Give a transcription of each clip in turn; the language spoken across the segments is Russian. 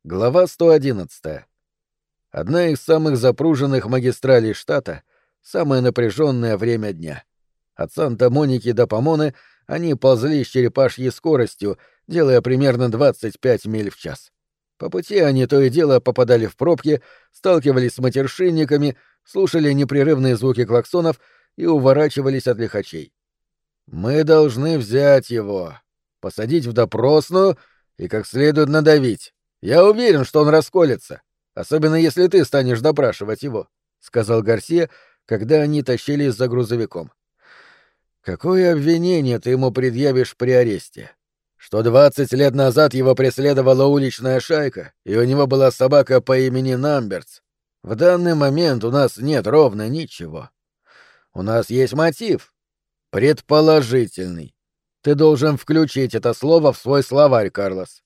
Глава 111. Одна из самых запруженных магистралей штата, самое напряженное время дня. От Санта-Моники до Помоны они ползли с черепашьей скоростью, делая примерно 25 миль в час. По пути они то и дело попадали в пробки, сталкивались с матершинниками, слушали непрерывные звуки клаксонов и уворачивались от лихачей. «Мы должны взять его, посадить в допросную и как следует надавить. Я уверен, что он расколется, особенно если ты станешь допрашивать его», — сказал Гарсия, когда они тащились за грузовиком. «Какое обвинение ты ему предъявишь при аресте? Что 20 лет назад его преследовала уличная шайка, и у него была собака по имени Намбертс. В данный момент у нас нет ровно ничего. У нас есть мотив. Предположительный. Ты должен включить это слово в свой словарь, Карлос.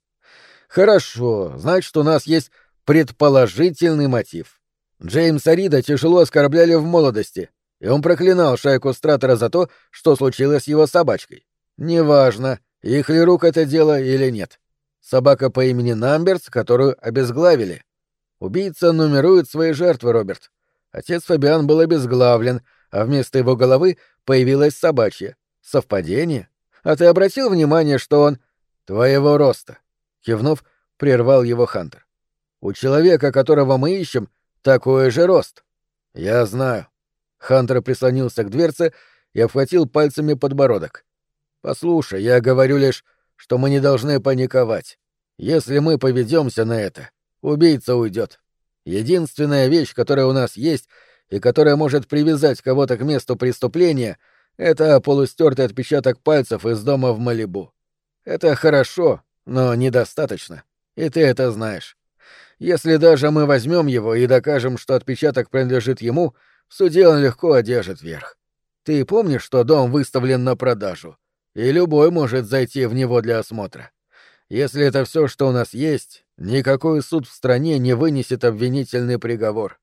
Хорошо, значит, у нас есть предположительный мотив. Джеймса Рида тяжело оскорбляли в молодости, и он проклинал шайку Стратера за то, что случилось с его собачкой. Неважно, их ли рук это дело или нет. Собака по имени Намбертс, которую обезглавили. Убийца нумерует свои жертвы, Роберт. Отец Фабиан был обезглавлен, а вместо его головы появилась собачья. Совпадение? А ты обратил внимание, что он твоего роста? Кивнув, прервал его Хантер. У человека, которого мы ищем, такой же рост. Я знаю. Хантер прислонился к дверце и обхватил пальцами подбородок. Послушай, я говорю лишь, что мы не должны паниковать. Если мы поведемся на это, убийца уйдет. Единственная вещь, которая у нас есть и которая может привязать кого-то к месту преступления, это полустертый отпечаток пальцев из дома в Малибу. Это хорошо, но недостаточно, и ты это знаешь. Если даже мы возьмем его и докажем, что отпечаток принадлежит ему, в суде он легко одержит верх. Ты помнишь, что дом выставлен на продажу, и любой может зайти в него для осмотра. Если это все, что у нас есть, никакой суд в стране не вынесет обвинительный приговор.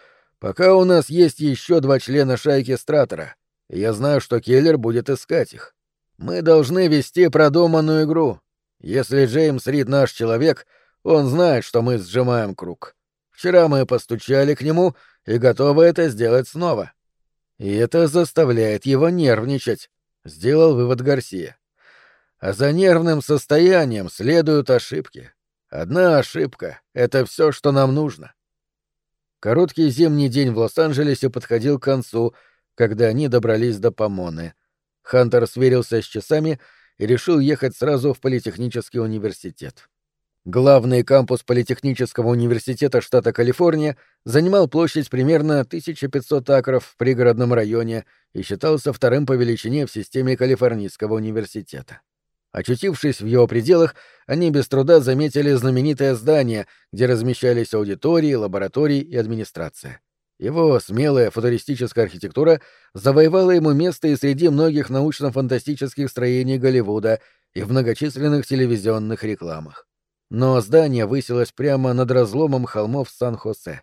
Пока у нас есть еще 2 члена шайки Стратера, и я знаю, что киллер будет искать их. Мы должны вести продуманную игру. Если Джеймс Рид наш человек, он знает, что мы сжимаем круг. Вчера мы постучали к нему и готовы это сделать снова. И это заставляет его нервничать, — сделал вывод Гарсия. А за нервным состоянием следуют ошибки. Одна ошибка — это все, что нам нужно. Короткий зимний день в Лос-Анджелесе подходил к концу, когда они добрались до Помоны. Хантер сверился с часами и решил ехать сразу в Политехнический университет. Главный кампус Политехнического университета штата Калифорния занимал площадь примерно 1500 акров в пригородном районе и считался вторым по величине в системе Калифорнийского университета. Очутившись в его пределах, они без труда заметили знаменитое здание, где размещались аудитории, лаборатории и администрация. Его смелая футуристическая архитектура завоевала ему место и среди многих научно-фантастических строений Голливуда и в многочисленных телевизионных рекламах. Но здание высилось прямо над разломом холмов Сан-Хосе.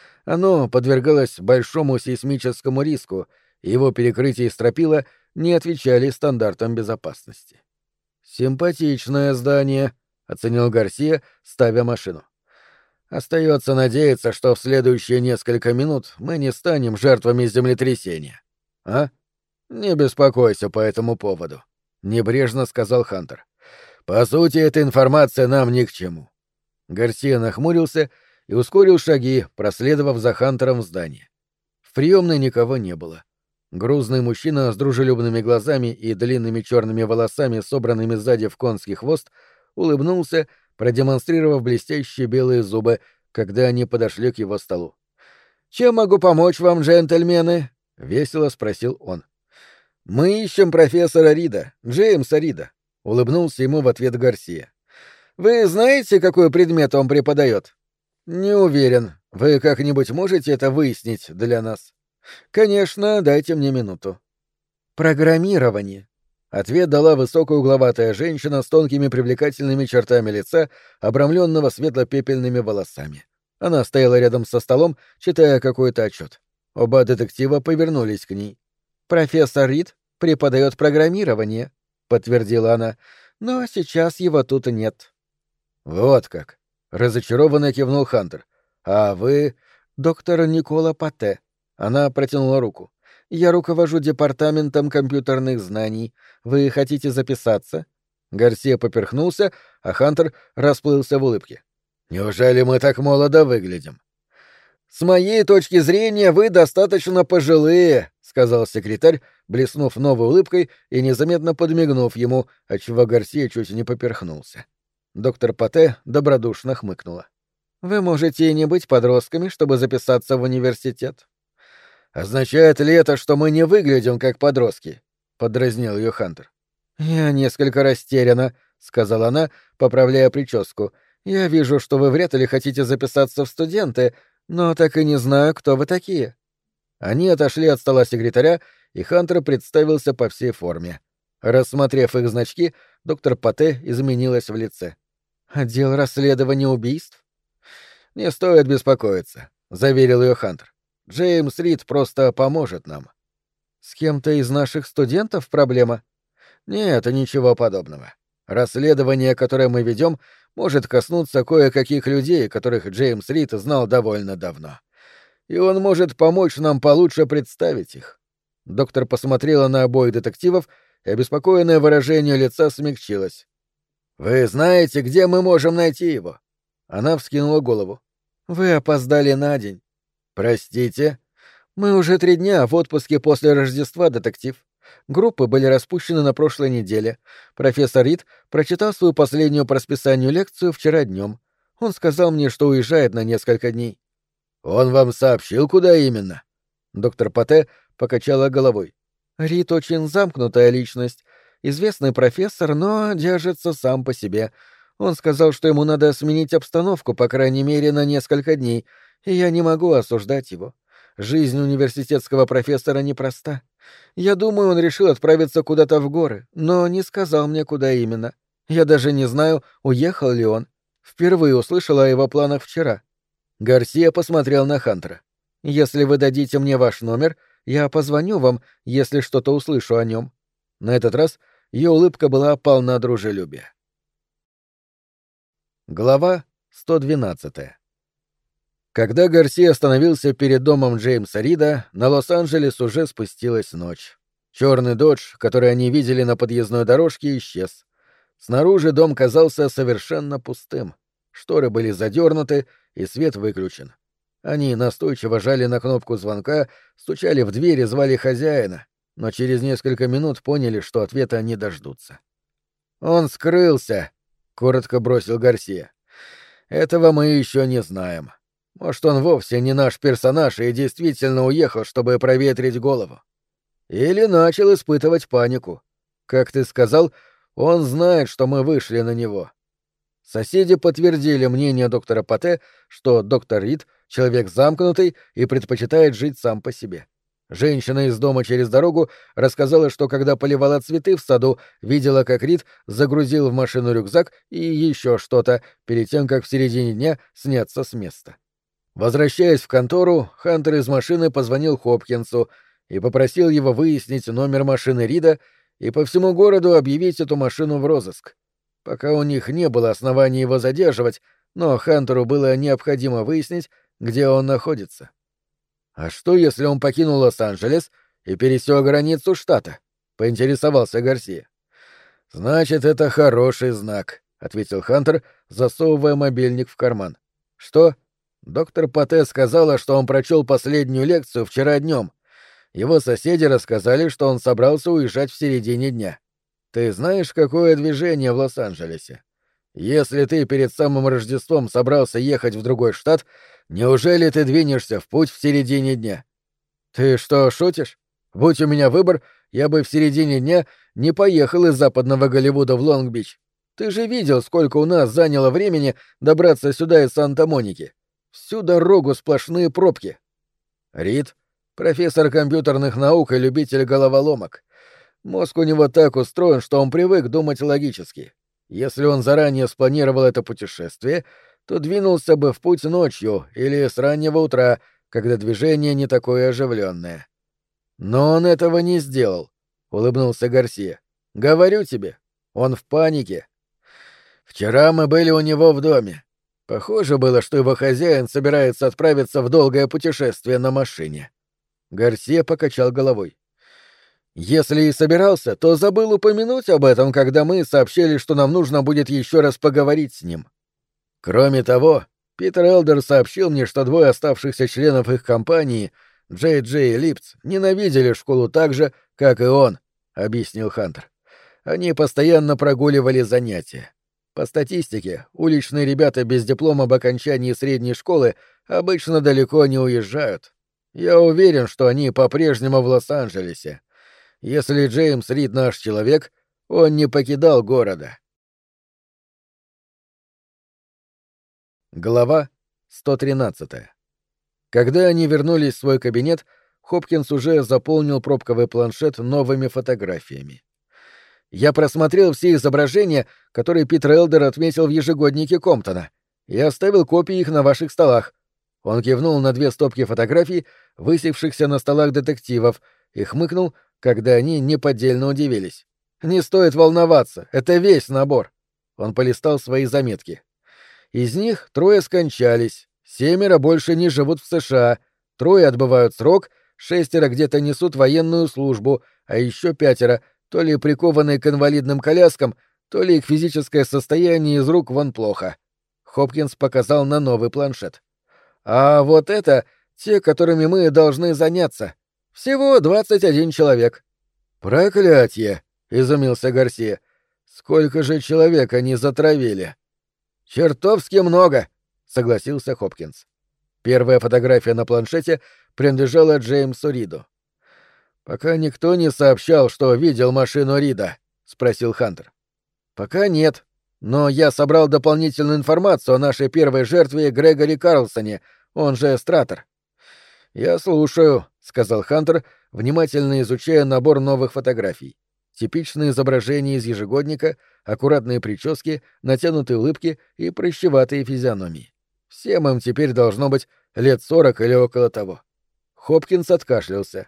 Оно подвергалось большому сейсмическому риску, и его перекрытие и стропила не отвечали стандартам безопасности. «Симпатичное здание», — оценил Гарсия, ставя машину. «Остается надеяться, что в следующие несколько минут мы не станем жертвами землетрясения. А? Не беспокойся по этому поводу», — небрежно сказал Хантер. «По сути, эта информация нам ни к чему». Гарсия нахмурился и ускорил шаги, проследовав за Хантером в здание. В приемной никого не было. Грузный мужчина с дружелюбными глазами и длинными черными волосами, собранными сзади в конский хвост, улыбнулся, продемонстрировав блестящие белые зубы, когда они подошли к его столу. «Чем могу помочь вам, джентльмены?» — весело спросил он. «Мы ищем профессора Рида, Джеймса Рида», — улыбнулся ему в ответ Гарсия. «Вы знаете, какой предмет он преподает?» «Не уверен. Вы как-нибудь можете это выяснить для нас?» «Конечно, дайте мне минуту». «Программирование». Ответ дала высокая угловатая женщина с тонкими привлекательными чертами лица, обрамленного светло-пепельными волосами. Она стояла рядом со столом, читая какой-то отчет. Оба детектива повернулись к ней. «Профессор Рид преподает программирование», — подтвердила она, — «но сейчас его тут нет». «Вот как. — разочарованно кивнул Хантер. «А вы...» «Доктор Никола Патте». Она протянула руку. «Я руковожу департаментом компьютерных знаний. Вы хотите записаться?» Гарсия поперхнулся, а Хантер расплылся в улыбке. «Неужели мы так молодо выглядим?» «С моей точки зрения, вы достаточно пожилые», — сказал секретарь, блеснув новой улыбкой и незаметно подмигнув ему, отчего Гарсия чуть не поперхнулся. Доктор Патте добродушно хмыкнула. «Вы можете и не быть подростками, чтобы записаться в университет». «Означает ли это, что мы не выглядим как подростки?» — подразнил ее Хантер. «Я несколько растеряна», — сказала она, поправляя прическу. «Я вижу, что вы вряд ли хотите записаться в студенты, но так и не знаю, кто вы такие». Они отошли от стола секретаря, и Хантер представился по всей форме. Рассмотрев их значки, доктор Патте изменилась в лице. «Отдел расследования убийств?» «Не стоит беспокоиться», — заверил ее Хантер. «Джеймс Рид просто поможет нам». «С кем-то из наших студентов проблема?» «Нет, ничего подобного. Расследование, которое мы ведем, может коснуться кое-каких людей, которых Джеймс Рид знал довольно давно. И он может помочь нам получше представить их». Доктор посмотрела на обоих детективов, и обеспокоенное выражение лица смягчилось. «Вы знаете, где мы можем найти его?» Она вскинула голову. «Вы опоздали на день». «Простите?» «Мы уже 3 дня в отпуске после Рождества, детектив. Группы были распущены на прошлой неделе. Профессор Рид прочитал свою последнюю по расписанию лекцию вчера днем. Он сказал мне, что уезжает на несколько дней». «Он вам сообщил, куда именно?» Доктор Патте покачала головой. «Рид очень замкнутая личность. Известный профессор, но держится сам по себе. Он сказал, что ему надо сменить обстановку, по крайней мере, на несколько дней, и я не могу осуждать его. Жизнь университетского профессора непроста. Я думаю, он решил отправиться куда-то в горы, но не сказал мне, куда именно. Я даже не знаю, уехал ли он. Впервые услышала о его планах вчера». Гарсия посмотрел на Хантера. «Если вы дадите мне ваш номер, я позвоню вам, если что-то услышу о нем». На этот раз ее улыбка была полна дружелюбия. Глава 112. Когда Гарсия остановился перед домом Джеймса Рида, на Лос-Анджелес уже спустилась ночь. Черный додж, который они видели на подъездной дорожке, исчез. Снаружи дом казался совершенно пустым. Шторы были задернуты, и свет выключен. Они настойчиво жали на кнопку звонка, стучали в дверь и звали хозяина, но через несколько минут поняли, что ответа не дождутся. «Он скрылся», — коротко бросил Гарсия. «Этого мы еще не знаем. Может, он вовсе не наш персонаж и действительно уехал, чтобы проветрить голову. Или начал испытывать панику. Как ты сказал, он знает, что мы вышли на него». Соседи подтвердили мнение доктора Патте, что доктор Рид — человек замкнутый и предпочитает жить сам по себе. Женщина из дома через дорогу рассказала, что когда поливала цветы в саду, видела, как Рид загрузил в машину рюкзак и еще что-то, перед тем, как в середине дня сняться с места. Возвращаясь в контору, Хантер из машины позвонил Хопкинсу и попросил его выяснить номер машины Рида и по всему городу объявить эту машину в розыск. Пока у них не было оснований его задерживать, но Хантеру было необходимо выяснить, где он находится. «А что, если он покинул Лос-Анджелес и пересек границу штата?» — поинтересовался Гарсия. «Значит, это хороший знак», — ответил Хантер, засовывая мобильник в карман. «Что?» Доктор Патте сказала, что он прочел последнюю лекцию вчера днем. Его соседи рассказали, что он собрался уезжать в середине дня. Ты знаешь, какое движение в Лос-Анджелесе? Если ты перед самым Рождеством собрался ехать в другой штат, неужели ты двинешься в путь в середине дня? Ты что, шутишь? Будь у меня выбор, я бы в середине дня не поехал из западного Голливуда в Лонг-Бич. Ты же видел, сколько у нас заняло времени добраться сюда из Санта-Моники. Всю дорогу сплошные пробки. Рид — профессор компьютерных наук и любитель головоломок. Мозг у него так устроен, что он привык думать логически. Если он заранее спланировал это путешествие, то двинулся бы в путь ночью или с раннего утра, когда движение не такое оживленное. Но он этого не сделал, — улыбнулся Гарсия. Говорю тебе, он в панике. Вчера мы были у него в доме. Похоже было, что его хозяин собирается отправиться в долгое путешествие на машине. Гарсия покачал головой. Если и собирался, то забыл упомянуть об этом, когда мы сообщили, что нам нужно будет еще раз поговорить с ним. Кроме того, Питер Элдер сообщил мне, что двое оставшихся членов их компании, Джей Джей и Липц, ненавидели школу так же, как и он, — объяснил Хантер. Они постоянно прогуливали занятия. По статистике, уличные ребята без диплома об окончании средней школы обычно далеко не уезжают. Я уверен, что они по-прежнему в Лос-Анджелесе. Если Джеймс Рид наш человек, он не покидал города. Глава 113. Когда они вернулись в свой кабинет, Хопкинс уже заполнил пробковый планшет новыми фотографиями. Я просмотрел все изображения, которые Питер Элдер отметил в ежегоднике Комптона, и оставил копии их на ваших столах. Он кивнул на 2 стопки фотографий, высевшихся на столах детективов, и хмыкнул, когда они неподдельно удивились. «Не стоит волноваться, это весь набор». Он полистал свои заметки. Из них 3 скончались, 7 больше не живут в США, 3 отбывают срок, 6 где-то несут военную службу, а еще 5 то ли прикованные к инвалидным коляскам, то ли их физическое состояние из рук вон плохо. Хопкинс показал на новый планшет. А вот это те, которыми мы должны заняться. Всего 21 человек. Проклятье! Изумился Гарсия. Сколько же человек они затравили? Чертовски много, согласился Хопкинс. Первая фотография на планшете принадлежала Джеймсу Риду. «Пока никто не сообщал, что видел машину Рида?» — спросил Хантер. «Пока нет. Но я собрал дополнительную информацию о нашей первой жертве Грегори Карлсоне, он же Стратор». «Я слушаю», — сказал Хантер, внимательно изучая набор новых фотографий. Типичные изображения из ежегодника, аккуратные прически, натянутые улыбки и прыщеватые физиономии. Всем им теперь должно быть лет 40 или около того. Хопкинс откашлялся.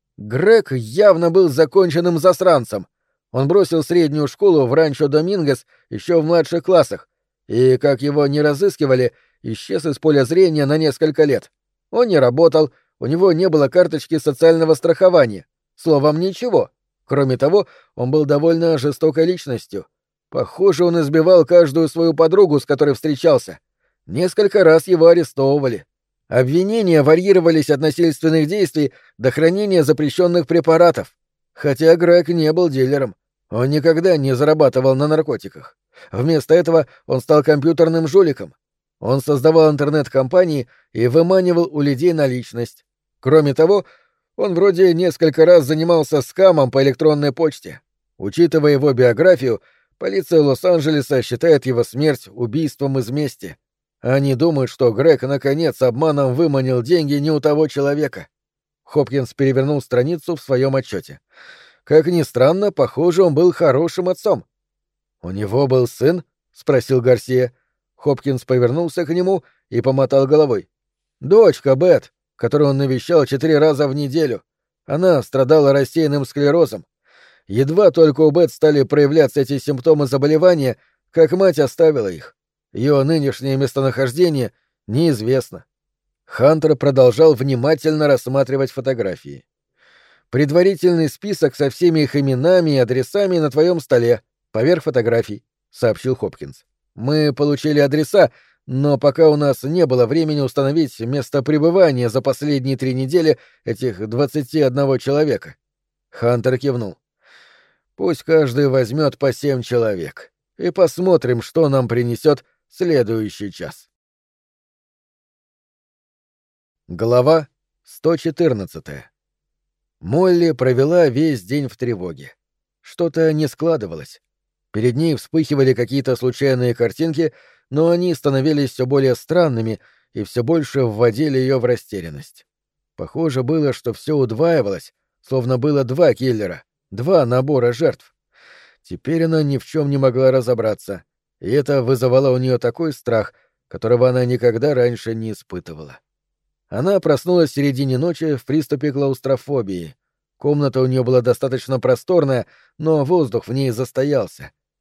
Грег явно был законченным засранцем. Он бросил среднюю школу в Ранчо-Домингос еще в младших классах, и, как его не разыскивали, исчез из поля зрения на несколько лет. Он не работал, у него не было карточки социального страхования. Словом, ничего. Кроме того, он был довольно жестокой личностью. Похоже, он избивал каждую свою подругу, с которой встречался. Несколько раз его арестовывали. Обвинения варьировались от насильственных действий до хранения запрещенных препаратов. Хотя Грег не был дилером. Он никогда не зарабатывал на наркотиках. Вместо этого он стал компьютерным жуликом. Он создавал интернет-компании и выманивал у людей наличность. Кроме того, он вроде несколько раз занимался скамом по электронной почте. Учитывая его биографию, полиция Лос-Анджелеса считает его смерть убийством из мести. Они думают, что Грег наконец обманом выманил деньги не у того человека. Хопкинс перевернул страницу в своем отчете. Как ни странно, похоже, он был хорошим отцом. «У него был сын?» — спросил Гарсия. Хопкинс повернулся к нему и помотал головой. «Дочка Бет, которую он навещал 4 раза в неделю. Она страдала рассеянным склерозом. Едва только у Бет стали проявляться эти симптомы заболевания, как мать оставила их. Ее нынешнее местонахождение неизвестно». Хантер продолжал внимательно рассматривать фотографии. «Предварительный список со всеми их именами и адресами на твоем столе, поверх фотографий», — сообщил Хопкинс. «Мы получили адреса, но пока у нас не было времени установить место пребывания за последние 3 недели этих 21 человека». Хантер кивнул. «Пусть каждый возьмет по 7 человек, и посмотрим, что нам принесет следующий час». Глава 114. Молли провела весь день в тревоге. Что-то не складывалось. Перед ней вспыхивали какие-то случайные картинки, но они становились все более странными и все больше вводили ее в растерянность. Похоже было, что все удваивалось, словно было 2 киллера, 2 набора жертв. Теперь она ни в чем не могла разобраться, и это вызывало у нее такой страх, которого она никогда раньше не испытывала. Она проснулась в середине ночи в приступе клаустрофобии. Комната у нее была достаточно просторная, но воздух в ней застоялся.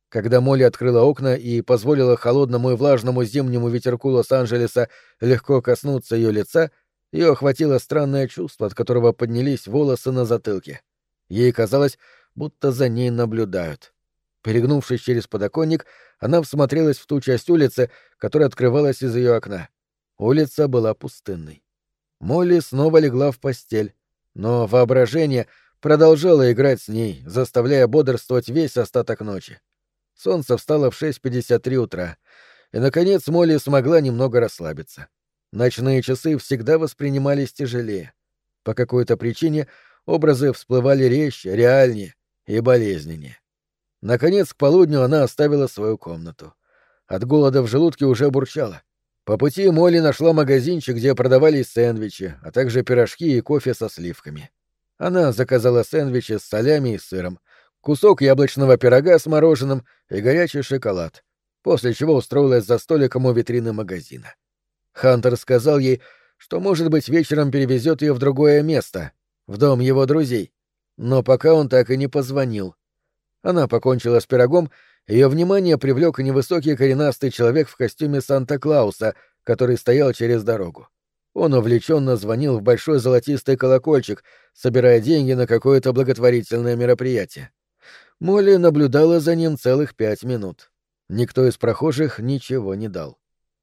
Когда Молли открыла окна и позволила холодному и влажному зимнему ветерку Лос-Анджелеса легко коснуться ее лица, ее охватило странное чувство, от которого поднялись волосы на затылке. Ей казалось, будто за ней наблюдают. Перегнувшись через подоконник, она всмотрелась в ту часть улицы, которая открывалась из ее окна. Улица была пустынной. Молли снова легла в постель, но воображение продолжало играть с ней, заставляя бодрствовать весь остаток ночи. Солнце встало в 6:53 утра, и, наконец, Молли смогла немного расслабиться. Ночные часы всегда воспринимались тяжелее. По какой-то причине образы всплывали резче, реальнее и болезненнее. Наконец, к полудню она оставила свою комнату. От голода в желудке уже бурчало. По пути Молли нашла магазинчик, где продавались сэндвичи, а также пирожки и кофе со сливками. Она заказала сэндвичи с солями и сыром, кусок яблочного пирога с мороженым и горячий шоколад, после чего устроилась за столиком у витрины магазина. Хантер сказал ей, что, может быть, вечером перевезет ее в другое место, в дом его друзей, но пока он так и не позвонил. Она покончила с пирогом, ее внимание привлек невысокий коренастый человек в костюме Санта-Клауса, который стоял через дорогу. Он увлеченно звонил в большой золотистый колокольчик, собирая деньги на какое-то благотворительное мероприятие. Молли наблюдала за ним целых 5 минут. Никто из прохожих ничего не дал.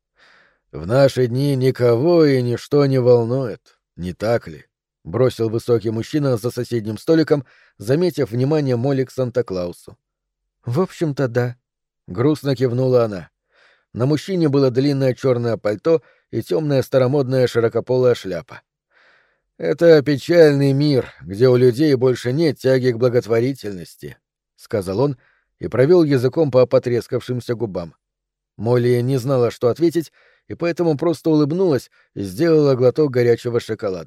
«В наши дни никого и ничто не волнует, не так ли?» — бросил высокий мужчина за соседним столиком, заметив внимание Молли к Санта-Клаусу. «В общем-то, да», — грустно кивнула она. На мужчине было длинное черное пальто и темная старомодная широкополая шляпа. «Это печальный мир, где у людей больше нет тяги к благотворительности», — сказал он и провел языком по потрескавшимся губам. Молли не знала, что ответить, и поэтому просто улыбнулась и сделала глоток горячего шоколада.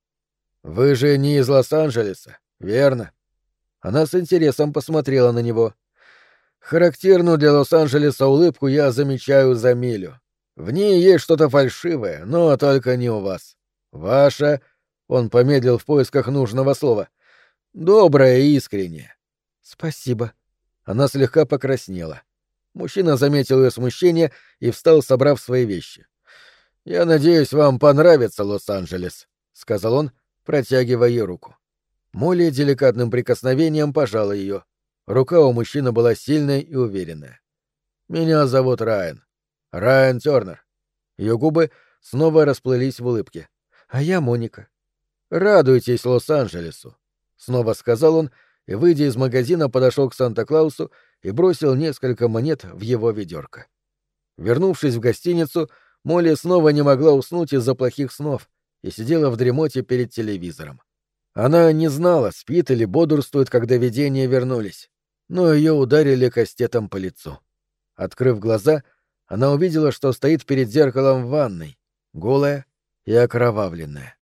«Вы же не из Лос-Анджелеса, верно?» Она с интересом посмотрела на него. «Характерную для Лос-Анджелеса улыбку я замечаю за милю. В ней есть что-то фальшивое, но только не у вас. Ваша...» — он помедлил в поисках нужного слова. «Доброе и искреннее». «Спасибо». Она слегка покраснела. Мужчина заметил ее смущение и встал, собрав свои вещи. «Я надеюсь, вам понравится Лос-Анджелес», — сказал он, протягивая ей руку. Молли деликатным прикосновением пожала ее. Рука у мужчины была сильной и уверенная. «Меня зовут Райан. Райан Тёрнер». Ее губы снова расплылись в улыбке. «А я Моника». «Радуйтесь Лос-Анджелесу», — снова сказал он, и, выйдя из магазина, подошел к Санта-Клаусу и бросил несколько монет в его ведерко. Вернувшись в гостиницу, Молли снова не могла уснуть из-за плохих снов и сидела в дремоте перед телевизором. Она не знала, спит или бодрствует, когда видения вернулись, но ее ударили кастетом по лицу. Открыв глаза, она увидела, что стоит перед зеркалом в ванной, голая и окровавленная.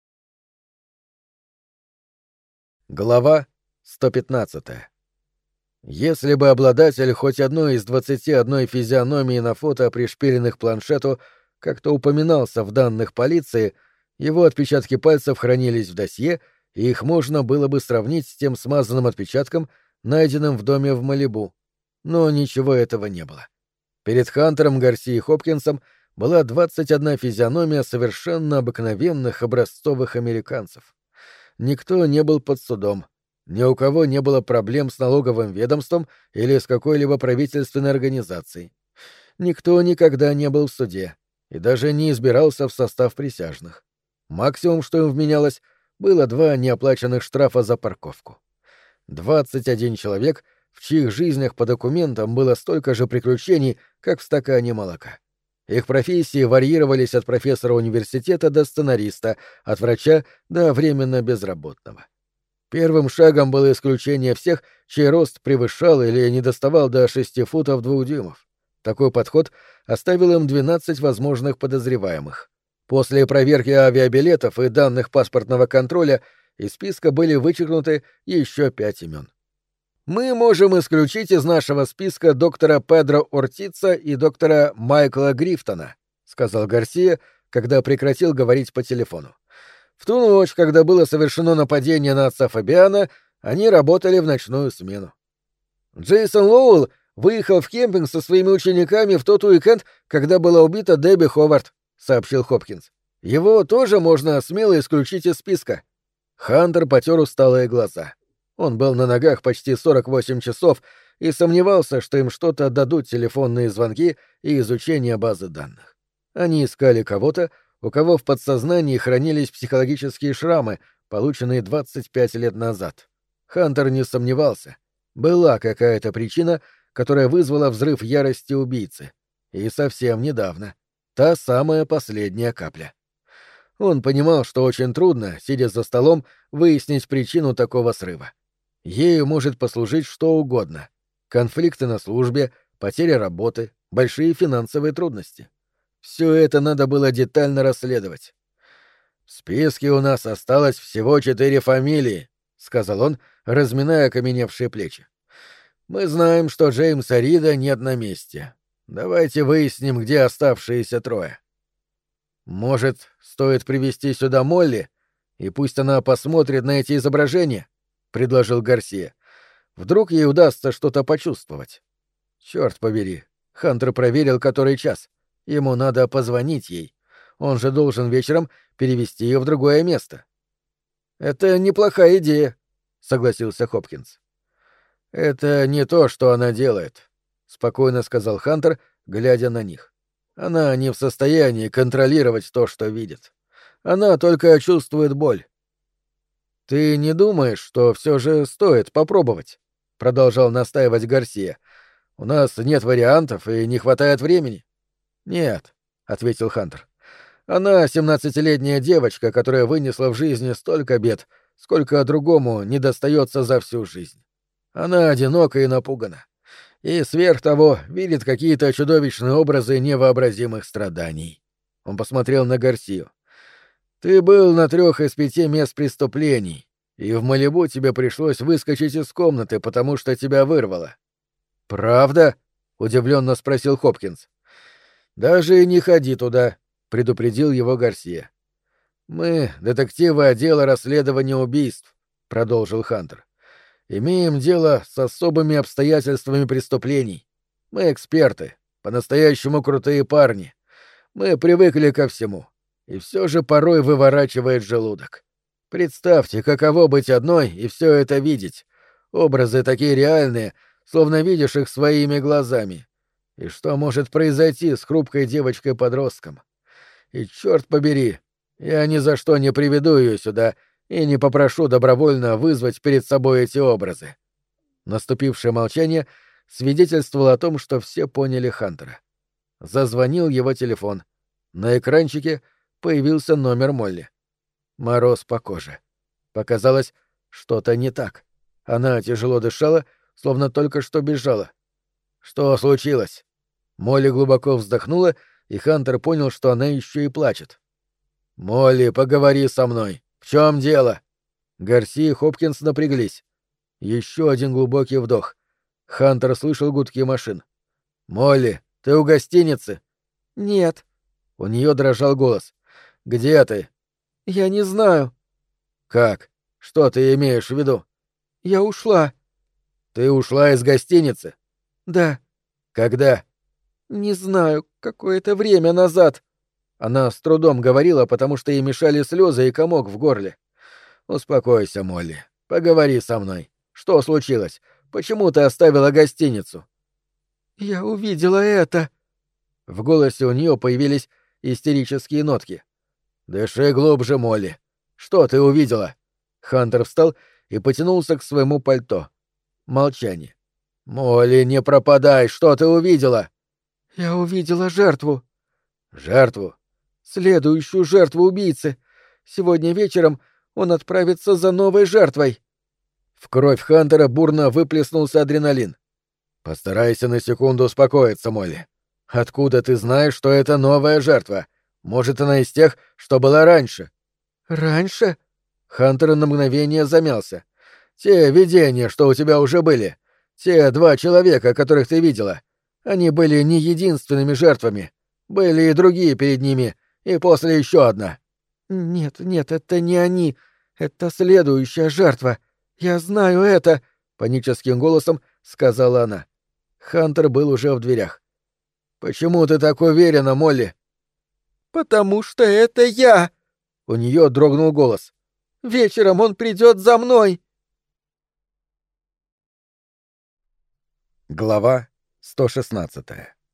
Глава 115. Если бы обладатель хоть одной из 21 физиономии на фото, пришпиленных к планшету, как-то упоминался в данных полиции, его отпечатки пальцев хранились в досье, и их можно было бы сравнить с тем смазанным отпечатком, найденным в доме в Малибу. Но ничего этого не было. Перед Хантером, Гарсией и Хопкинсом была 21 физиономия совершенно обыкновенных образцовых американцев. Никто не был под судом. Ни у кого не было проблем с налоговым ведомством или с какой-либо правительственной организацией. Никто никогда не был в суде и даже не избирался в состав присяжных. Максимум, что им вменялось, было 2 неоплаченных штрафа за парковку. 21 человек, в чьих жизнях по документам было столько же приключений, как в стакане молока. Их профессии варьировались от профессора университета до сценариста, от врача до временно безработного. Первым шагом было исключение всех, чей рост превышал или не доставал до 6 футов 2 дюймов. Такой подход оставил им 12 возможных подозреваемых. После проверки авиабилетов и данных паспортного контроля из списка были вычеркнуты еще 5 имен. «Мы можем исключить из нашего списка доктора Педро Ортица и доктора Майкла Грифтона», — сказал Гарсия, когда прекратил говорить по телефону. «В ту ночь, когда было совершено нападение на отца Фабиана, они работали в ночную смену. Джейсон Лоуэлл выехал в кемпинг со своими учениками в тот уикенд, когда была убита Дебби Ховард», — сообщил Хопкинс. «Его тоже можно смело исключить из списка». Хантер потер усталые глаза. Он был на ногах почти 48 часов и сомневался, что им что-то дадут телефонные звонки и изучение базы данных. Они искали кого-то, у кого в подсознании хранились психологические шрамы, полученные 25 лет назад. Хантер не сомневался. Была какая-то причина, которая вызвала взрыв ярости убийцы. И совсем недавно. Та самая последняя капля. Он понимал, что очень трудно, сидя за столом, выяснить причину такого срыва. Ею может послужить что угодно. Конфликты на службе, потеря работы, большие финансовые трудности. Все это надо было детально расследовать. «В списке у нас осталось всего 4 фамилии», — сказал он, разминая окаменевшие плечи. «Мы знаем, что Джеймса Рида нет на месте. Давайте выясним, где оставшиеся 3. Может, стоит привести сюда Молли, и пусть она посмотрит на эти изображения?» — предложил Гарсия. «Вдруг ей удастся что-то почувствовать». Черт побери, Хантер проверил, который час. Ему надо позвонить ей. Он же должен вечером перевести ее в другое место. «Это неплохая идея», — согласился Хопкинс. «Это не то, что она делает», — спокойно сказал Хантер, глядя на них. «Она не в состоянии контролировать то, что видит. Она только чувствует боль». «Ты не думаешь, что все же стоит попробовать?» — продолжал настаивать Гарсия. «У нас нет вариантов и не хватает времени». «Нет», — ответил Хантер. «Она 17-летняя девочка, которая вынесла в жизни столько бед, сколько другому не достается за всю жизнь. Она одинока и напугана. И сверх того видит какие-то чудовищные образы невообразимых страданий». Он посмотрел на Гарсию. «Ты был на 3 из 5 мест преступлений, и в Малибу тебе пришлось выскочить из комнаты, потому что тебя вырвало». «Правда?» — удивленно спросил Хопкинс. «Даже не ходи туда», — предупредил его Гарсия. «Мы — детективы отдела расследования убийств», — продолжил Хантер. «Имеем дело с особыми обстоятельствами преступлений. Мы эксперты, по-настоящему крутые парни. Мы привыкли ко всему, и все же порой выворачивает желудок. Представьте, каково быть одной и все это видеть. Образы такие реальные, словно видишь их своими глазами. И что может произойти с хрупкой девочкой-подростком? И черт побери, я ни за что не приведу ее сюда и не попрошу добровольно вызвать перед собой эти образы». Наступившее молчание свидетельствовало о том, что все поняли Хантера. Зазвонил его телефон. На экранчике появился номер Молли. Мороз по коже. Показалось, что-то не так. Она тяжело дышала, словно только что бежала. «Что случилось?» Молли глубоко вздохнула, и Хантер понял, что она еще и плачет. «Молли, поговори со мной. В чем дело?» Гарси и Хопкинс напряглись. Еще один глубокий вдох. Хантер слышал гудки машин. «Молли, ты у гостиницы?» «Нет». У нее дрожал голос. «Где ты?» «Я не знаю». «Как? Что ты имеешь в виду?» «Я ушла». «Ты ушла из гостиницы?» «Да». «Когда?» «Не знаю, какое-то время назад». Она с трудом говорила, потому что ей мешали слезы и комок в горле. «Успокойся, Молли. Поговори со мной. Что случилось? Почему ты оставила гостиницу?» «Я увидела это». В голосе у нее появились истерические нотки. «Дыши глубже, Молли. Что ты увидела?» Хантер встал и потянулся к своему пальто. Молчание. «Молли, не пропадай! Что ты увидела?» «Я увидела жертву». «Жертву?» «Следующую жертву убийцы. Сегодня вечером он отправится за новой жертвой». В кровь Хантера бурно выплеснулся адреналин. «Постарайся на секунду успокоиться, Молли. Откуда ты знаешь, что это новая жертва? Может, она из тех, что была раньше?» «Раньше?» Хантер на мгновение замялся. «Те видения, что у тебя уже были. Те 2 человека, которых ты видела. Они были не единственными жертвами. Были и другие перед ними, и после еще одна». «Нет, это не они. Это следующая жертва. Я знаю это», — паническим голосом сказала она. Хантер был уже в дверях. «Почему ты так уверена, Молли?» «Потому что это я!» У нее дрогнул голос. «Вечером он придет за мной!» Глава 116.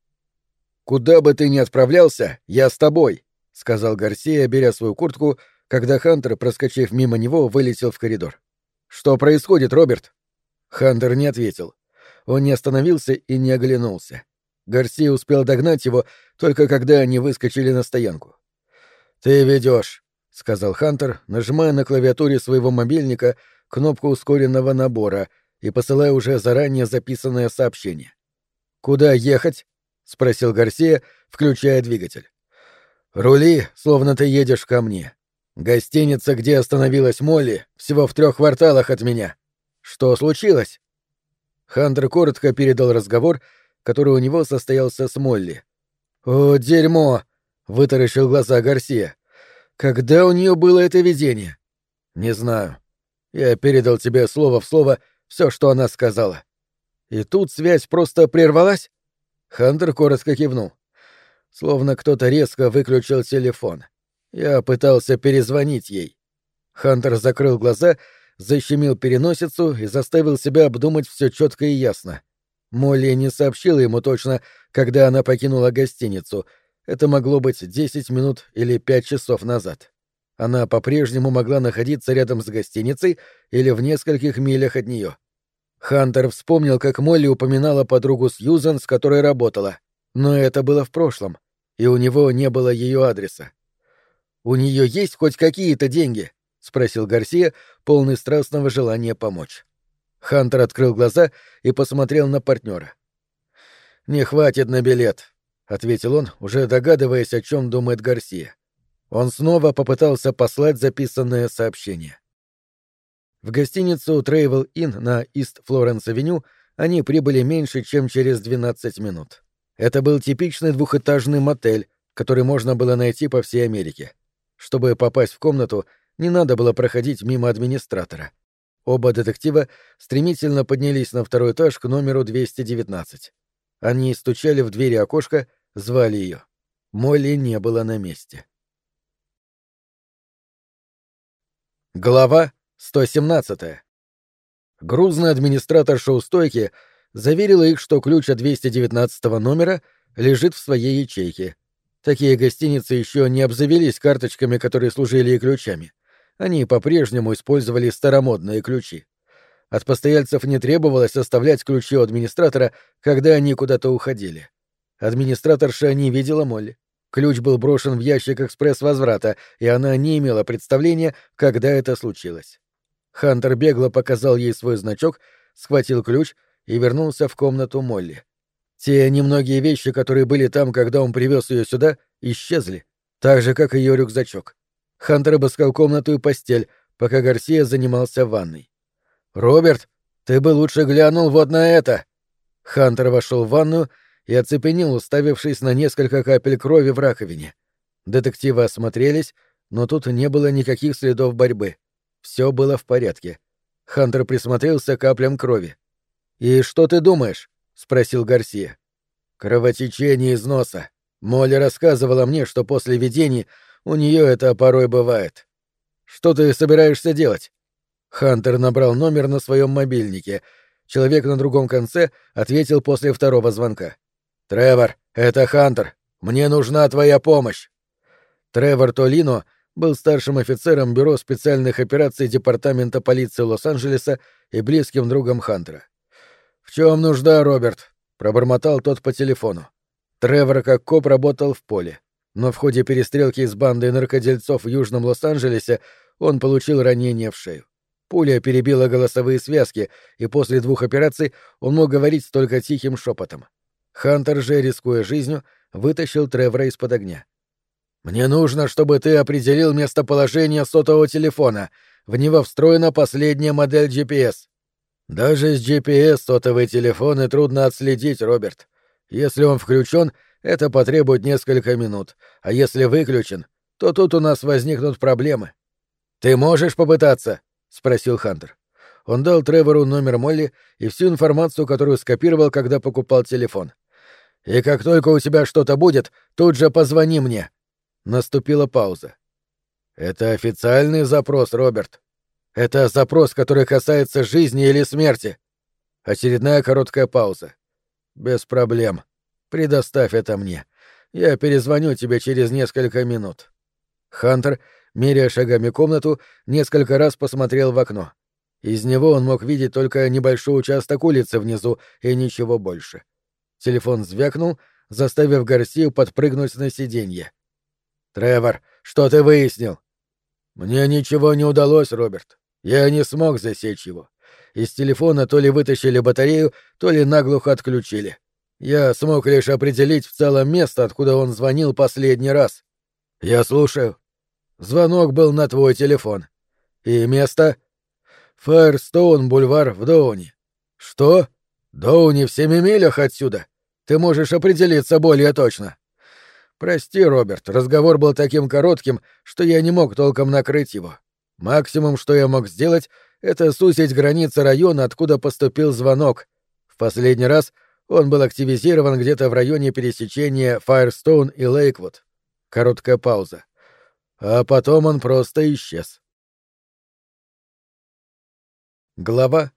«Куда бы ты ни отправлялся, я с тобой», — сказал Гарсия, беря свою куртку, когда Хантер, проскочив мимо него, вылетел в коридор. «Что происходит, Роберт?» Хантер не ответил. Он не остановился и не оглянулся. Гарсия успел догнать его, только когда они выскочили на стоянку. «Ты ведешь», — сказал Хантер, нажимая на клавиатуре своего мобильника кнопку ускоренного набора и посылая уже заранее записанное сообщение. «Куда ехать?» — спросил Гарсия, включая двигатель. «Рули, словно ты едешь ко мне. Гостиница, где остановилась Молли, всего в 3 кварталах от меня. Что случилось?» Хантер коротко передал разговор, который у него состоялся с Молли. «О, дерьмо!» — вытаращил глаза Гарсия. «Когда у нее было это видение?» «Не знаю. Я передал тебе слово в слово все, что она сказала». «И тут связь просто прервалась?» Хантер коротко кивнул. Словно кто-то резко выключил телефон. Я пытался перезвонить ей. Хантер закрыл глаза, защемил переносицу и заставил себя обдумать все четко и ясно. Молли не сообщила ему точно, когда она покинула гостиницу. Это могло быть 10 минут или 5 часов назад. Она по-прежнему могла находиться рядом с гостиницей или в нескольких милях от нее. Хантер вспомнил, как Молли упоминала подругу Сьюзан, с которой работала. Но это было в прошлом, и у него не было ее адреса. «У нее есть хоть какие-то деньги?» — спросил Гарсия, полный страстного желания помочь. Хантер открыл глаза и посмотрел на партнера. «Не хватит на билет», — ответил он, уже догадываясь, о чем думает Гарсия. Он снова попытался послать записанное сообщение. В гостиницу Travel Inn на East Florence-авеню они прибыли меньше, чем через 12 минут. Это был типичный двухэтажный мотель, который можно было найти по всей Америке. Чтобы попасть в комнату, не надо было проходить мимо администратора. Оба детектива стремительно поднялись на 2-й этаж к номеру 219. Они стучали в двери окошка, звали ее. Молли не было на месте. Глава 117. Грузный администратор шоу-стойки заверила их, что ключ от 219 номера лежит в своей ячейке. Такие гостиницы еще не обзавелись карточками, которые служили и ключами. Они по-прежнему использовали старомодные ключи. От постояльцев не требовалось оставлять ключи у администратора, когда они куда-то уходили. Администраторша не видела Молли. Ключ был брошен в ящик экспресс-возврата, и она не имела представления, когда это случилось. Хантер бегло показал ей свой значок, схватил ключ и вернулся в комнату Молли. Те немногие вещи, которые были там, когда он привез ее сюда, исчезли, так же, как и ее рюкзачок. Хантер обыскал комнату и постель, пока Гарсия занимался ванной. «Роберт, ты бы лучше глянул вот на это!» Хантер вошел в ванную и оцепенел, уставившись на несколько капель крови в раковине. Детективы осмотрелись, но тут не было никаких следов борьбы. Все было в порядке. Хантер присмотрелся к каплям крови. «И что ты думаешь?» — спросил Гарсия. «Кровотечение из носа. Молли рассказывала мне, что после видений у нее это порой бывает. Что ты собираешься делать?» Хантер набрал номер на своем мобильнике. Человек на другом конце ответил после 2-го звонка. «Тревор, это Хантер. Мне нужна твоя помощь». Тревор Толино был старшим офицером Бюро специальных операций Департамента полиции Лос-Анджелеса и близким другом Хантера. «В чем нужда, Роберт?» — пробормотал тот по телефону. Тревор как коп работал в поле, но в ходе перестрелки с бандой наркодельцов в Южном Лос-Анджелесе он получил ранение в шею. Пуля перебила голосовые связки, и после 2 операций он мог говорить только тихим шепотом. Хантер же, рискуя жизнью, вытащил Тревора из-под огня. «Мне нужно, чтобы ты определил местоположение сотового телефона. В него встроена последняя модель GPS». «Даже с GPS сотовые телефоны трудно отследить, Роберт. Если он включен, это потребует несколько минут, а если выключен, то тут у нас возникнут проблемы». «Ты можешь попытаться?» — спросил Хантер. Он дал Тревору номер Молли и всю информацию, которую скопировал, когда покупал телефон. «И как только у тебя что-то будет, тут же позвони мне». Наступила пауза. «Это официальный запрос, Роберт. Это запрос, который касается жизни или смерти». Очередная короткая пауза. «Без проблем. Предоставь это мне. Я перезвоню тебе через несколько минут». Хантер, меряя шагами комнату, несколько раз посмотрел в окно. Из него он мог видеть только небольшой участок улицы внизу и ничего больше. Телефон звякнул, заставив Гарсию подпрыгнуть на сиденье. «Тревор, что ты выяснил?» «Мне ничего не удалось, Роберт. Я не смог засечь его. Из телефона то ли вытащили батарею, то ли наглухо отключили. Я смог лишь определить в целом место, откуда он звонил последний раз. Я слушаю. Звонок был на твой телефон. И место? Фаерстоун, бульвар в Доуни. Что? Доуни в 7 милях отсюда? Ты можешь определиться более точно. Прости, Роберт, разговор был таким коротким, что я не мог толком накрыть его. Максимум, что я мог сделать, это сузить границы района, откуда поступил звонок. В последний раз он был активизирован где-то в районе пересечения Фаерстоун и Лейквуд. Короткая пауза. А потом он просто исчез. Глава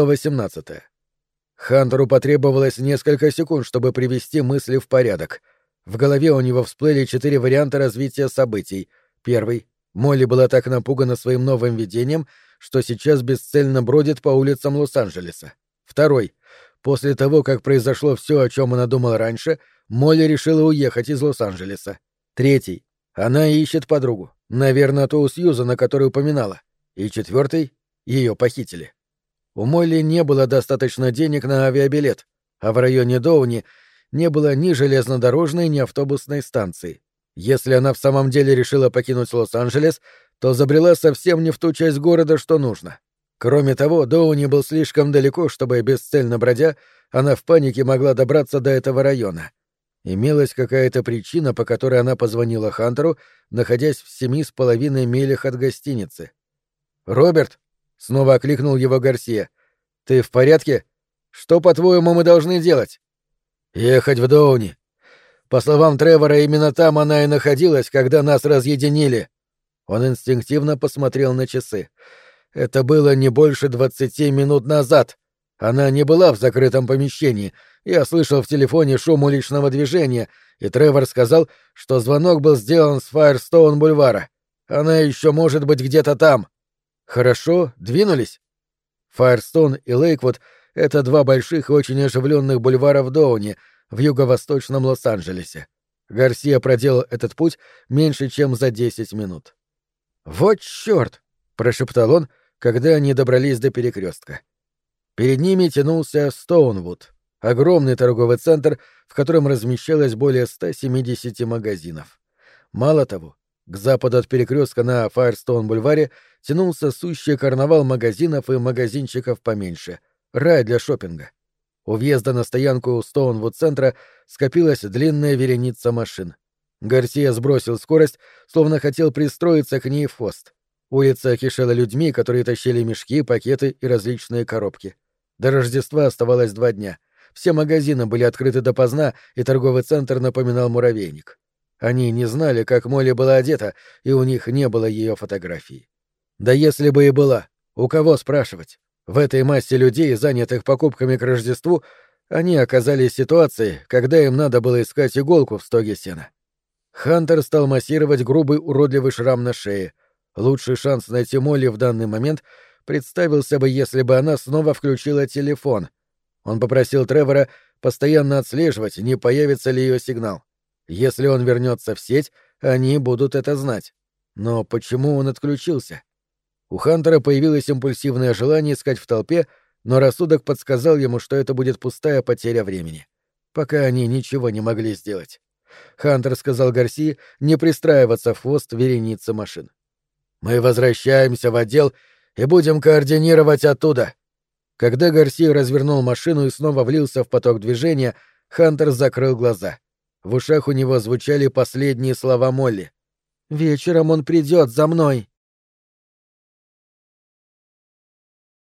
118. Хантеру потребовалось несколько секунд, чтобы привести мысли в порядок. В голове у него всплыли 4 варианта развития событий. Первый. Молли была так напугана своим новым видением, что сейчас бесцельно бродит по улицам Лос-Анджелеса. Второй. После того, как произошло все, о чем она думала раньше, Молли решила уехать из Лос-Анджелеса. Третий. Она ищет подругу. Наверное, ту Сьюзана, которую упоминала. И четвертый. Ее похитили. У Молли не было достаточно денег на авиабилет, а в районе Доуни не было ни железнодорожной, ни автобусной станции. Если она в самом деле решила покинуть Лос-Анджелес, то забрела совсем не в ту часть города, что нужно. Кроме того, Доуни был слишком далеко, чтобы, бесцельно бродя, она в панике могла добраться до этого района. Имелась какая-то причина, по которой она позвонила Хантеру, находясь в 7,5 милях от гостиницы. «Роберт!» — снова окликнул его Гарсия. «Ты в порядке? Что, по-твоему, мы должны делать?» «Ехать в Доуни. По словам Тревора, именно там она и находилась, когда нас разъединили». Он инстинктивно посмотрел на часы. «Это было не больше 20 минут назад. Она не была в закрытом помещении. Я слышал в телефоне шум уличного движения, и Тревор сказал, что звонок был сделан с Фаерстоун-бульвара. Она еще может быть где-то там». «Хорошо, двинулись?» Фаерстоун и Лейквуд — это 2 больших и очень оживленных бульвара в Доуни, в юго-восточном Лос-Анджелесе. Гарсия проделал этот путь меньше, чем за 10 минут. «Вот чёрт!» — прошептал он, когда они добрались до перекрестка. Перед ними тянулся Стоунвуд, огромный торговый центр, в котором размещалось более 170 магазинов. Мало того, к западу от перекрестка на Фаерстоун-бульваре тянулся сущий карнавал магазинов и магазинчиков поменьше, рай для шопинга. У въезда на стоянку Стоунвуд-центра скопилась длинная вереница машин. Гарсия сбросил скорость, словно хотел пристроиться к ней в хвост. Улица кишела людьми, которые тащили мешки, пакеты и различные коробки. До Рождества оставалось 2 дня. Все магазины были открыты допоздна, и торговый центр напоминал муравейник. Они не знали, как Молли была одета, и у них не было ее фотографии. Да если бы и была, у кого спрашивать? В этой массе людей, занятых покупками к Рождеству, они оказались в ситуации, когда им надо было искать иголку в стоге сена. Хантер стал массировать грубый уродливый шрам на шее. Лучший шанс найти Молли в данный момент представился бы, если бы она снова включила телефон. Он попросил Тревора постоянно отслеживать, не появится ли ее сигнал. Если он вернется в сеть, они будут это знать. Но почему он отключился? У Хантера появилось импульсивное желание искать в толпе, но рассудок подсказал ему, что это будет пустая потеря времени. Пока они ничего не могли сделать. Хантер сказал Гарсии не пристраиваться в хвост вереницы машин. «Мы возвращаемся в отдел и будем координировать оттуда». Когда Гарсия развернул машину и снова влился в поток движения, Хантер закрыл глаза. В ушах у него звучали последние слова Молли. «Вечером он придет за мной».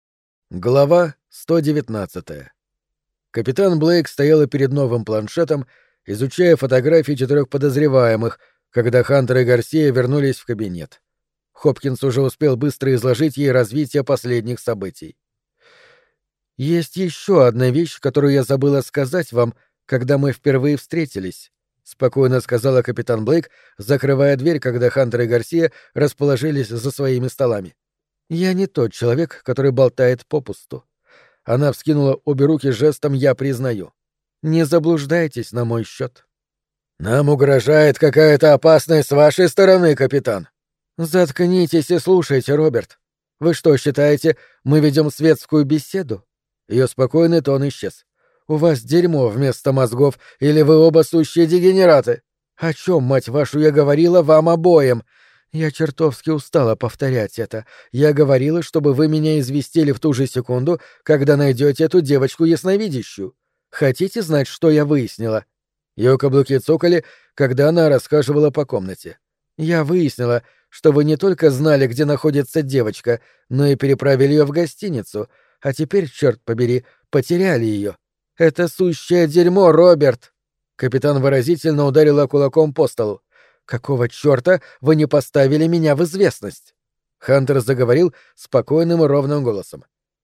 Глава 119. Капитан Блейк стояла перед новым планшетом, изучая фотографии 4 подозреваемых, когда Хантер и Гарсия вернулись в кабинет. Хопкинс уже успел быстро изложить ей развитие последних событий. «Есть еще одна вещь, которую я забыла сказать вам, когда мы впервые встретились», — спокойно сказала капитан Блейк, закрывая дверь, когда Хантер и Гарсия расположились за своими столами. «Я не тот человек, который болтает попусту». Она вскинула обе руки жестом «я признаю». «Не заблуждайтесь на мой счет». «Нам угрожает какая-то опасность с вашей стороны, капитан». «Заткнитесь и слушайте, Роберт. Вы что, считаете, мы ведем светскую беседу?» Ее спокойный тон исчез. «У вас дерьмо вместо мозгов, или вы оба сущие дегенераты? О чем, мать вашу, я говорила вам обоим? Я чертовски устала повторять это. Я говорила, чтобы вы меня известили в ту же секунду, когда найдете эту девочку ясновидящую. Хотите знать, что я выяснила?» Ее каблуки цокали, когда она расхаживала по комнате. «Я выяснила, что вы не только знали, где находится девочка, но и переправили ее в гостиницу, а теперь, черт побери, потеряли ее. Это сущее дерьмо, Роберт!» Капитан выразительно ударила кулаком по столу. «Какого черта вы не поставили меня в известность?» Хантер заговорил спокойным и ровным голосом.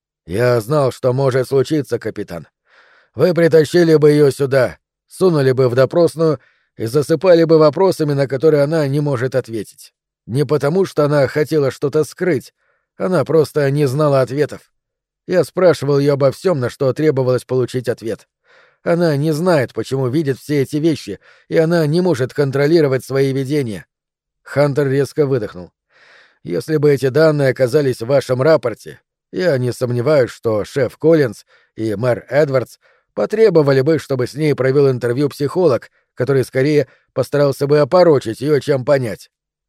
«Я знал, что может случиться, капитан. Вы притащили бы ее сюда, сунули бы в допросную и засыпали бы вопросами, на которые она не может ответить. Не потому, что она хотела что-то скрыть, она просто не знала ответов. Я спрашивал ее обо всем, на что требовалось получить ответ. Она не знает, почему видит все эти вещи, и она не может контролировать свои видения». Хантер резко выдохнул. «Если бы эти данные оказались в вашем рапорте, я не сомневаюсь, что шеф Коллинз и мэр Эдвардс потребовали бы, чтобы с ней провел интервью психолог, который скорее постарался бы опорочить ее, чем понять».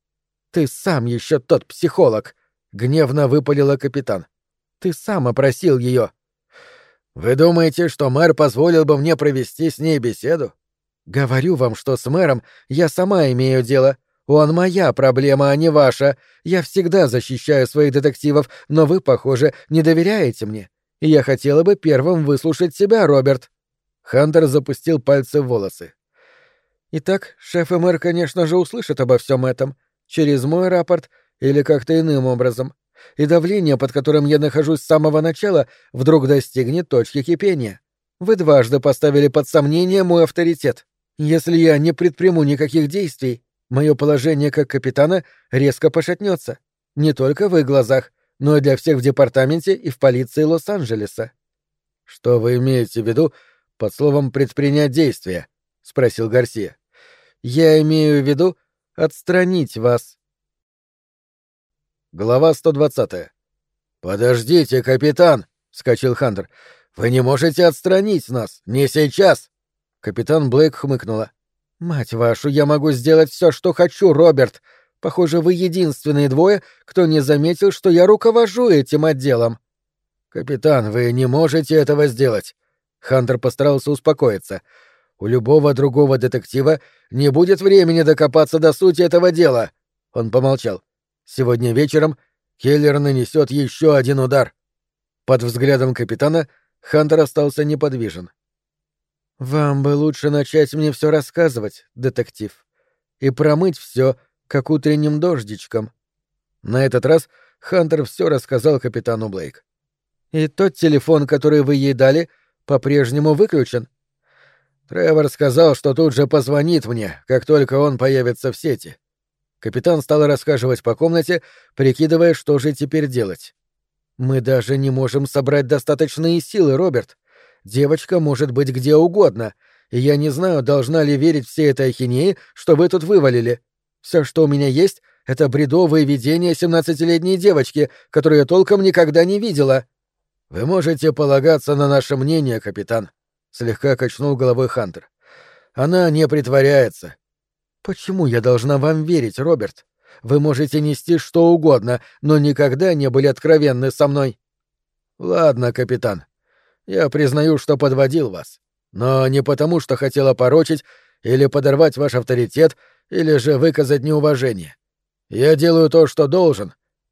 «Ты сам еще тот психолог!» — гневно выпалила капитан. «Ты сам опросил ее». «Вы думаете, что мэр позволил бы мне провести с ней беседу?» «Говорю вам, что с мэром я сама имею дело. Он моя проблема, а не ваша. Я всегда защищаю своих детективов, но вы, похоже, не доверяете мне. И я хотела бы первым выслушать тебя, Роберт». Хантер запустил пальцы в волосы. «Итак, шеф и мэр, конечно же, услышат обо всем этом. Через мой рапорт или как-то иным образом. И давление, под которым я нахожусь с самого начала, вдруг достигнет точки кипения. Вы дважды поставили под сомнение мой авторитет. Если я не предприму никаких действий, мое положение как капитана резко пошатнется. Не только в их глазах, но и для всех в департаменте и в полиции Лос-Анджелеса». «Что вы имеете в виду под словом «предпринять действия»?» — спросил Гарсия. «Я имею в виду отстранить вас». Глава 120. «Подождите, капитан!» — вскочил Хантер. «Вы не можете отстранить нас! Не сейчас!» Капитан Блейк хмыкнула. «Мать вашу, я могу сделать все, что хочу, Роберт! Похоже, вы единственные двое, кто не заметил, что я руковожу этим отделом». «Капитан, вы не можете этого сделать!» Хантер постарался успокоиться. «У любого другого детектива не будет времени докопаться до сути этого дела!» Он помолчал. «Сегодня вечером Келлер нанесет еще один удар». Под взглядом капитана Хантер остался неподвижен. «Вам бы лучше начать мне все рассказывать, детектив, и промыть все, как утренним дождичком». На этот раз Хантер все рассказал капитану Блейк. «И тот телефон, который вы ей дали, по-прежнему выключен?» Тревор сказал, что тут же позвонит мне, как только он появится в сети. Капитан стал расхаживать по комнате, прикидывая, что же теперь делать. «Мы даже не можем собрать достаточные силы, Роберт. Девочка может быть где угодно, и я не знаю, должна ли верить всей этой ахинеи, что вы тут вывалили. Все, что у меня есть, — это бредовые видения 17-летней девочки, которую я толком никогда не видела». «Вы можете полагаться на наше мнение, капитан», — слегка качнул головой Хантер. «Она не притворяется». «Почему я должна вам верить, Роберт? Вы можете нести что угодно, но никогда не были откровенны со мной». «Ладно, капитан. Я признаю, что подводил вас. Но не потому, что хотел опорочить или подорвать ваш авторитет, или же выказать неуважение. Я делаю то, что должен,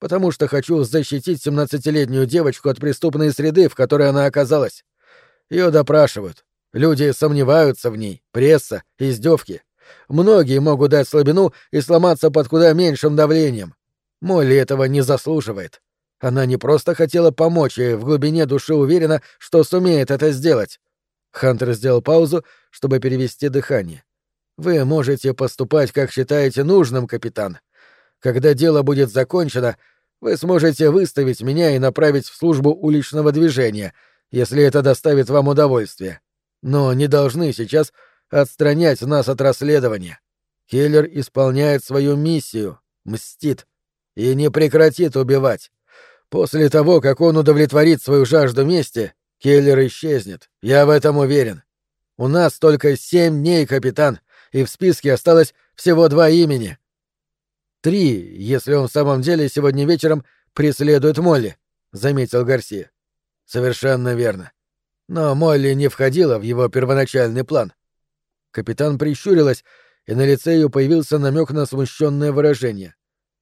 потому что хочу защитить 17-летнюю девочку от преступной среды, в которой она оказалась. Ее допрашивают. Люди сомневаются в ней, пресса, издевки. Многие могут дать слабину и сломаться под куда меньшим давлением. Молли этого не заслуживает. Она не просто хотела помочь и в глубине души уверена, что сумеет это сделать. Хантер сделал паузу, чтобы перевести дыхание. Вы можете поступать, как считаете нужным, капитан. Когда дело будет закончено, вы сможете выставить меня и направить в службу уличного движения, если это доставит вам удовольствие. Но не должны сейчас отстранять нас от расследования. Киллер исполняет свою миссию, мстит и не прекратит убивать. После того, как он удовлетворит свою жажду мести, Киллер исчезнет, я в этом уверен. У нас только 7 дней, капитан, и в списке осталось всего 2 имени. 3, если он в самом деле сегодня вечером преследует Молли, — заметил Гарсия. Совершенно верно. Но Молли не входила в его первоначальный план. Капитан прищурилась, и на лице ее появился намек на смущенное выражение.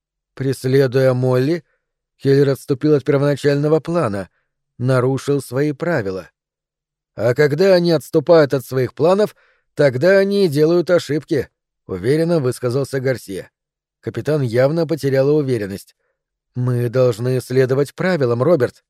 Преследуя Молли, Киллер отступил от первоначального плана, нарушил свои правила. А когда они отступают от своих планов, тогда они и делают ошибки, — уверенно высказался Гарсия. Капитан явно потеряла уверенность. «Мы должны следовать правилам, Роберт».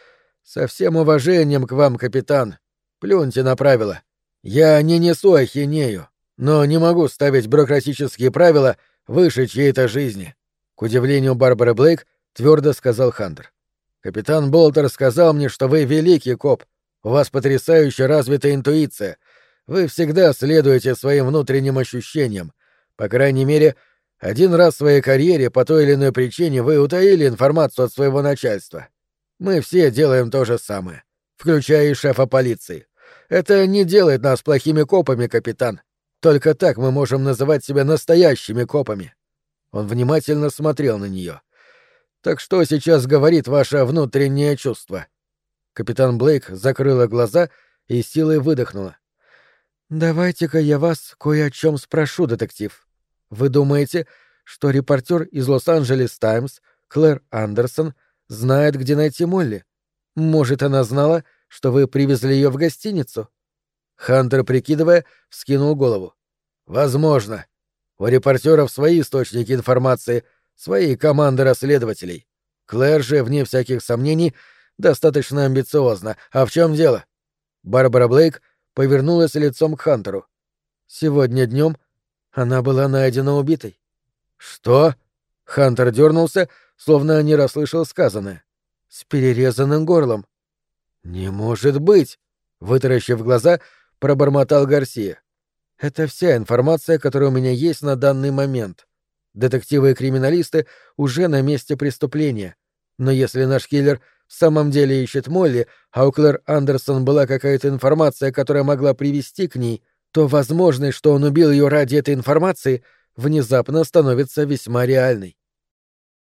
«Со всем уважением к вам, капитан. Плюньте на правила. Я не несу ахинею, но не могу ставить бюрократические правила выше чьей-то жизни». К удивлению Барбары Блейк твердо сказал Хантер. «Капитан Болтер сказал мне, что вы великий коп. У вас потрясающе развитая интуиция. Вы всегда следуете своим внутренним ощущениям. По крайней мере, один раз в своей карьере по той или иной причине вы утаили информацию от своего начальства. Мы все делаем то же самое, включая и шефа полиции. Это не делает нас плохими копами, капитан. Только так мы можем называть себя настоящими копами». Он внимательно смотрел на нее. «Так что сейчас говорит ваше внутреннее чувство?» Капитан Блейк закрыла глаза и силой выдохнула. «Давайте-ка я вас кое о чем спрошу, детектив. Вы думаете, что репортер из Лос-Анджелес Таймс Клэр Андерсон знает, где найти Молли? Может, она знала, что вы привезли ее в гостиницу?» Хантер, прикидывая, вскинул голову. «Возможно. У репортеров свои источники информации, свои команды расследователей. Клэр же, вне всяких сомнений, достаточно амбициозна. А в чем дело?» Барбара Блейк повернулась лицом к Хантеру. «Сегодня днем она была найдена убитой». «Что?» — Хантер дернулся, словно не расслышал сказанное. «С перерезанным горлом». «Не может быть!» — вытаращив глаза, пробормотал Гарсия. «Это вся информация, которая у меня есть на данный момент. Детективы и криминалисты уже на месте преступления. Но если наш киллер в самом деле ищет Молли, а у Клэр Андерсон была какая-то информация, которая могла привести к ней, то возможность, что он убил ее ради этой информации, внезапно становится весьма реальной.